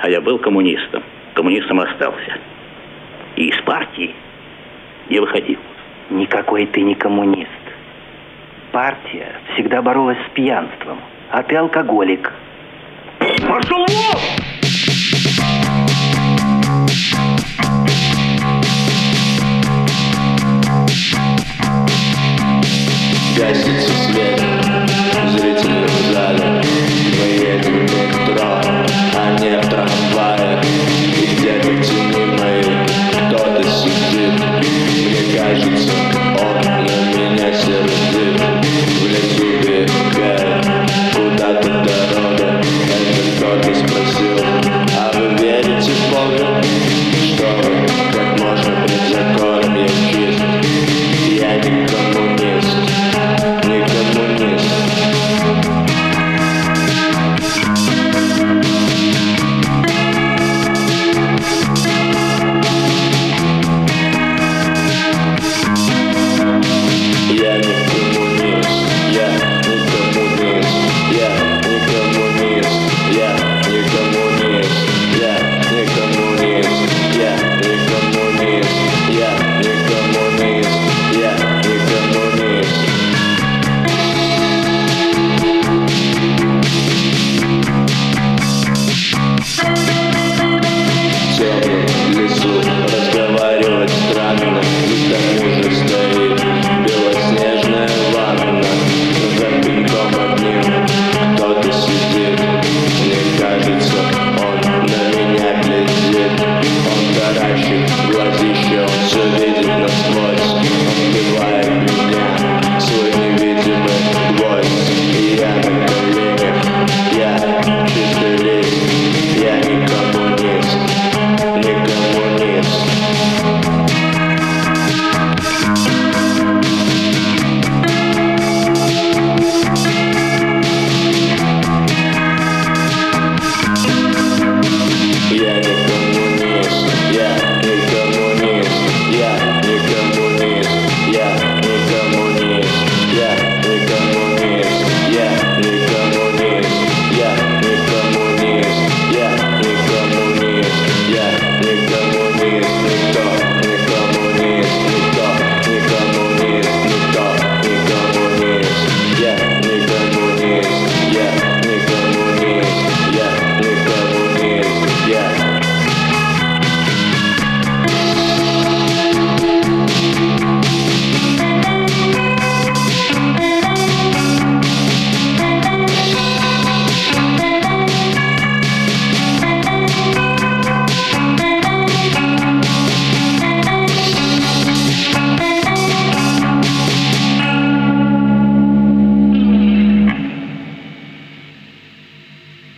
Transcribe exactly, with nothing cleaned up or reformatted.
А я был коммунистом. Коммунистом остался. И из партии не выходил. Никакой ты не коммунист. Партия всегда боролась с пьянством, а ты алкоголик. Пошел вон! Гасится свет, зрители в зале. Мы едем в метро, а не в трамвае.